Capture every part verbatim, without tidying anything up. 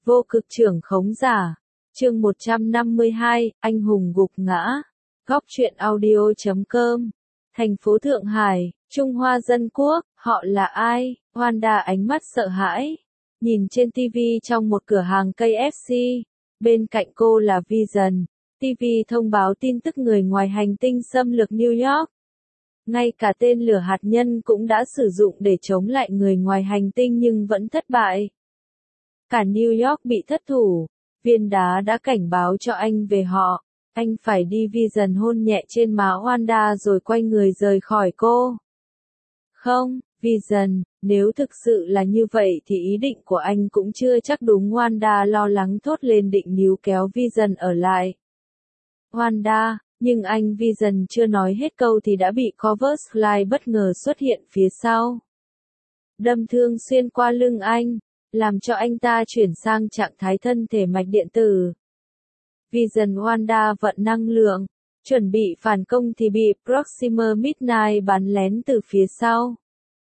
Vô cực trưởng khống giả. Chương một trăm năm mươi hai, anh hùng gục ngã. Góc truyện audio chấm com. Thành phố Thượng Hải, Trung Hoa Dân Quốc, họ là ai? Wanda ánh mắt sợ hãi. Nhìn trên ti vi trong một cửa hàng ca ép xê. Bên cạnh cô là Vision. ti vi thông báo tin tức người ngoài hành tinh xâm lược New York. Ngay cả tên lửa hạt nhân cũng đã sử dụng để chống lại người ngoài hành tinh nhưng vẫn thất bại. Cả New York bị thất thủ. Viên đá đã cảnh báo cho anh về họ. Anh phải đi. Vision hôn nhẹ trên má Wanda rồi quay người rời khỏi cô. Không, Vision, nếu thực sự là như vậy thì ý định của anh cũng chưa chắc đúng. Wanda lo lắng thốt lên định níu kéo Vision ở lại. Wanda, nhưng anh Vision chưa nói hết câu thì đã bị Corvus Glide bất ngờ xuất hiện phía sau. Đâm thương xuyên qua lưng anh, làm cho anh ta chuyển sang trạng thái thân thể mạch điện tử. Vision Wanda vận năng lượng, chuẩn bị phản công thì bị Proxima Midnight bắn lén từ phía sau.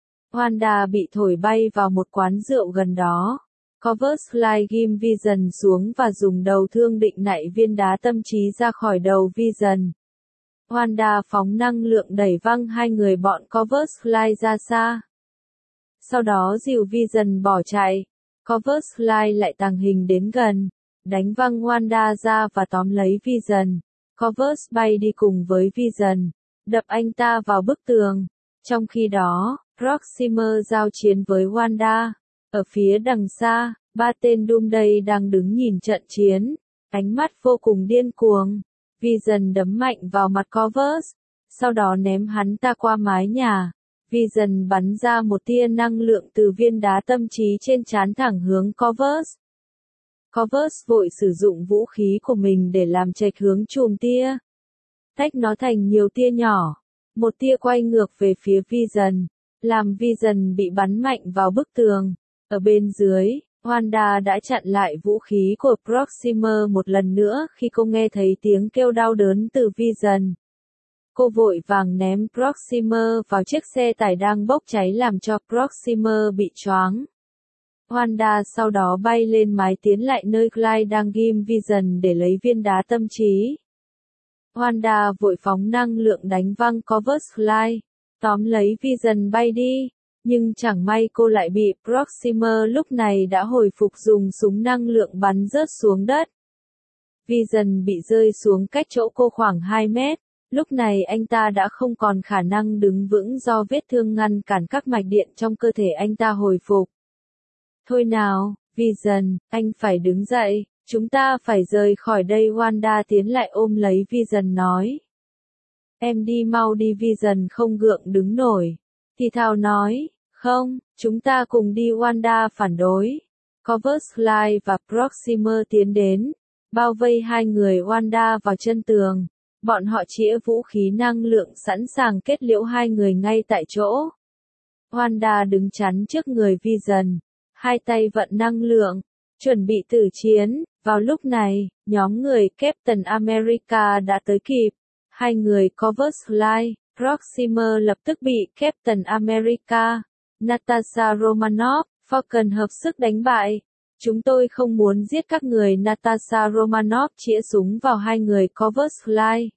Wanda bị thổi bay vào một quán rượu gần đó. Corvus Glide ghim Vision xuống và dùng đầu thương định nạy viên đá tâm trí ra khỏi đầu Vision. Wanda phóng năng lượng đẩy văng hai người bọn Corvus Glide ra xa. Sau đó dìu Vision bỏ chạy. Corvus Glide lại tàng hình đến gần, đánh văng Wanda ra và tóm lấy Vision. Corvus bay đi cùng với Vision, đập anh ta vào bức tường. Trong khi đó, Proxima giao chiến với Wanda. Ở phía đằng xa, ba tên Doomsday đang đứng nhìn trận chiến, ánh mắt vô cùng điên cuồng. Vision đấm mạnh vào mặt Corvus, sau đó ném hắn ta qua mái nhà. Vision bắn ra một tia năng lượng từ viên đá tâm trí trên trán thẳng hướng Corvus. Corvus vội sử dụng vũ khí của mình để làm chệch hướng chùm tia. Tách nó thành nhiều tia nhỏ. Một tia quay ngược về phía Vision, làm Vision bị bắn mạnh vào bức tường. Ở bên dưới, Wanda đã chặn lại vũ khí của Proxima một lần nữa khi cô nghe thấy tiếng kêu đau đớn từ Vision. Cô vội vàng ném Proxima vào chiếc xe tải đang bốc cháy làm cho Proxima bị choáng. Wanda sau đó bay lên mái tiến lại nơi Glide đang ghim Vision để lấy viên đá tâm trí. Wanda vội phóng năng lượng đánh văng Corvus Glide, tóm lấy Vision bay đi, nhưng chẳng may cô lại bị Proxima lúc này đã hồi phục dùng súng năng lượng bắn rớt xuống đất. Vision bị rơi xuống cách chỗ cô khoảng hai mét. Lúc này anh ta đã không còn khả năng đứng vững do vết thương ngăn cản các mạch điện trong cơ thể anh ta hồi phục. Thôi nào, Vision, anh phải đứng dậy, chúng ta phải rời khỏi đây. Wanda tiến lại ôm lấy Vision nói. Em đi mau đi. Vision không gượng đứng nổi. Thì thào nói, không, chúng ta cùng đi. Wanda phản đối. Corvus Glide và Proxima tiến đến, bao vây hai người Wanda vào chân tường. Bọn họ chĩa vũ khí năng lượng sẵn sàng kết liễu hai người ngay tại chỗ. Wanda đứng chắn trước người Vision, hai tay vận năng lượng, chuẩn bị tử chiến. Vào lúc này, nhóm người Captain America đã tới kịp. Hai người Corvus Glide, Proxima lập tức bị Captain America, Natasha Romanoff, Falcon hợp sức đánh bại. Chúng tôi không muốn giết các người. Natasha Romanoff chĩa súng vào hai người Corvus Glide.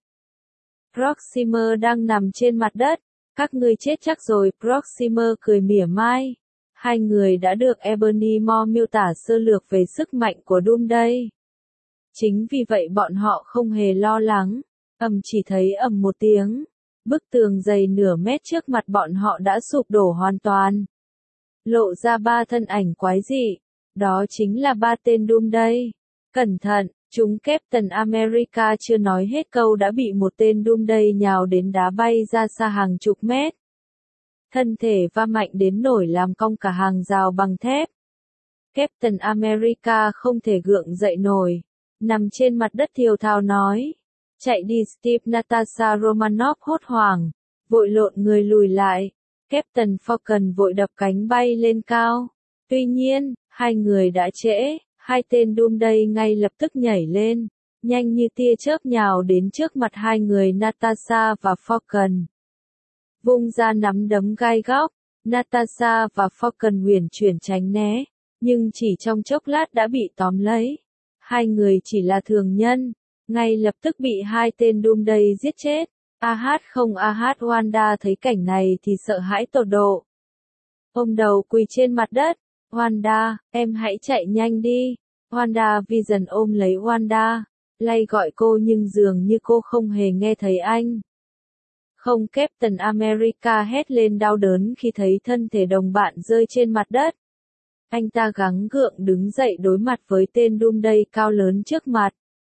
Proxima đang nằm trên mặt đất. Các ngươi chết chắc rồi. Proxima cười mỉa mai. Hai người đã được Ebony Maw miêu tả sơ lược về sức mạnh của Doomsday. Chính vì vậy bọn họ không hề lo lắng. Ầm chỉ thấy ầm một tiếng. Bức tường dày nửa mét trước mặt bọn họ đã sụp đổ hoàn toàn. Lộ ra ba thân ảnh quái dị. Đó chính là ba tên Doomsday. Cẩn thận, chúng Captain America chưa nói hết câu đã bị một tên Doomsday nhào đến đá bay ra xa hàng chục mét. Thân thể va mạnh đến nổi làm cong cả hàng rào bằng thép. Captain America không thể gượng dậy nổi. Nằm trên mặt đất thiều thào nói. Chạy đi Steve. Natasha Romanoff hốt hoảng, vội lộn người lùi lại. Captain Falcon vội đập cánh bay lên cao. Tuy nhiên, hai người đã trễ, hai tên Doomsday ngay lập tức nhảy lên, nhanh như tia chớp nhào đến trước mặt hai người Natasha và Falcon. Vung ra nắm đấm gai góc, Natasha và Falcon huyền chuyển tránh né, nhưng chỉ trong chốc lát đã bị tóm lấy. Hai người chỉ là thường nhân, ngay lập tức bị hai tên Doomsday giết chết. A hát không A hát Wanda thấy cảnh này thì sợ hãi tột độ. Ôm đầu quỳ trên mặt đất. Wanda, em hãy chạy nhanh đi. Wanda Vision ôm lấy Wanda, lay gọi cô nhưng dường như cô không hề nghe thấy anh. Không, Captain America hét lên đau đớn khi thấy thân thể đồng bạn rơi trên mặt đất. Anh ta gắng gượng đứng dậy đối mặt với tên Doomsday cao lớn trước mặt.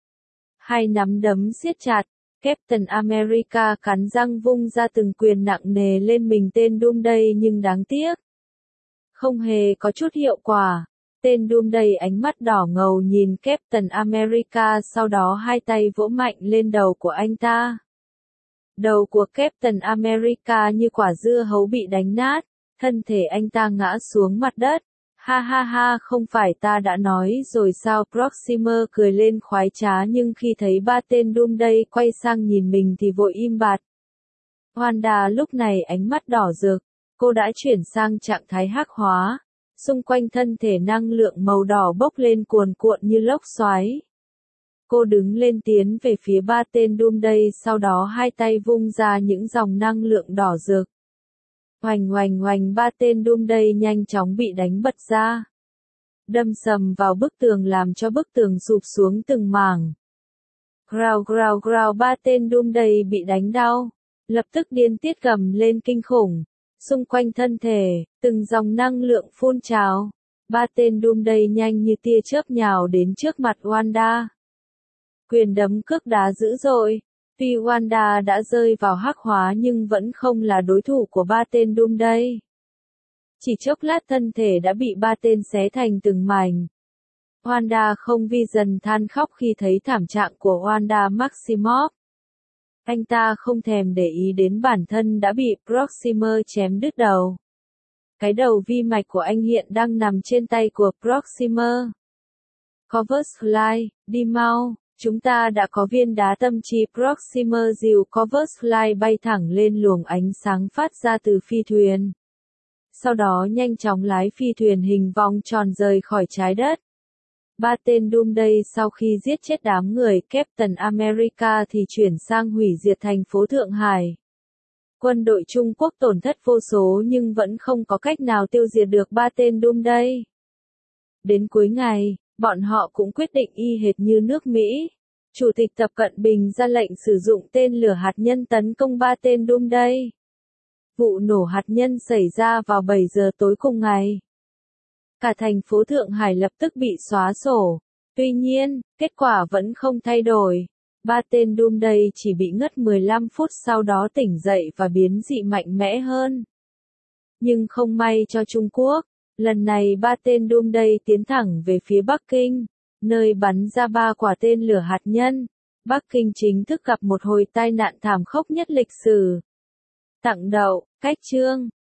Hai nắm đấm siết chặt, Captain America cắn răng vung ra từng quyền nặng nề lên mình tên Doomsday nhưng đáng tiếc. Không hề có chút hiệu quả. Tên Doomsday ánh mắt đỏ ngầu nhìn Captain America, sau đó hai tay vỗ mạnh lên đầu của anh ta. Đầu của Captain America như quả dưa hấu bị đánh nát, thân thể anh ta ngã xuống mặt đất. Ha ha ha, không phải ta đã nói rồi sao? Proxima cười lên khoái trá nhưng khi thấy ba tên Doomsday quay sang nhìn mình thì vội im bặt. Wanda lúc này ánh mắt đỏ rực, cô đã chuyển sang trạng thái hắc hóa. Xung quanh thân thể năng lượng màu đỏ bốc lên cuồn cuộn như lốc xoáy. Cô đứng lên tiến về phía ba tên Doomsday, sau đó hai tay vung ra những dòng năng lượng đỏ rực. Oành oành oành, ba tên Doomsday nhanh chóng bị đánh bật ra. Đâm sầm vào bức tường làm cho bức tường sụp xuống từng mảng. Growl growl growl, ba tên Doomsday bị đánh đau. Lập tức điên tiết gầm lên kinh khủng. Xung quanh thân thể, từng dòng năng lượng phun trào. Ba tên Doomsday nhanh như tia chớp nhào đến trước mặt Wanda. Quyền đấm cước đá dữ dội. Tuy Wanda đã rơi vào hắc hóa nhưng vẫn không là đối thủ của ba tên Doomsday. Chỉ chốc lát thân thể đã bị ba tên xé thành từng mảnh. Wanda không Vision than khóc khi thấy thảm trạng của Wanda Maximoff. Anh ta không thèm để ý đến bản thân đã bị Proxima chém đứt đầu. Cái đầu vi mạch của anh hiện đang nằm trên tay của Proxima. Corvus Fly, đi mau, chúng ta đã có viên đá tâm trí. Proxima dìu Corvus Fly bay thẳng lên luồng ánh sáng phát ra từ phi thuyền. Sau đó nhanh chóng lái phi thuyền hình vòng tròn rời khỏi trái đất. Ba tên Doomsday sau khi giết chết đám người Captain America thì chuyển sang hủy diệt thành phố Thượng Hải. Quân đội Trung Quốc tổn thất vô số nhưng vẫn không có cách nào tiêu diệt được ba tên Doomsday. Đến cuối ngày, bọn họ cũng quyết định y hệt như nước Mỹ. Chủ tịch Tập Cận Bình ra lệnh sử dụng tên lửa hạt nhân tấn công ba tên Doomsday. Vụ nổ hạt nhân xảy ra vào bảy giờ tối cùng ngày. Cả thành phố Thượng Hải lập tức bị xóa sổ. Tuy nhiên, kết quả vẫn không thay đổi. Ba tên Doomsday chỉ bị ngất mười lăm phút sau đó tỉnh dậy và biến dị mạnh mẽ hơn. Nhưng không may cho Trung Quốc, lần này ba tên Doomsday tiến thẳng về phía Bắc Kinh, nơi bắn ra ba quả tên lửa hạt nhân. Bắc Kinh chính thức gặp một hồi tai nạn thảm khốc nhất lịch sử. Tặng đậu, cách chương.